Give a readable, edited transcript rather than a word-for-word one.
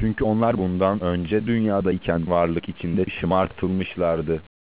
Çünkü onlar bundan önce dünyadayken varlık içinde şımartılmışlardı.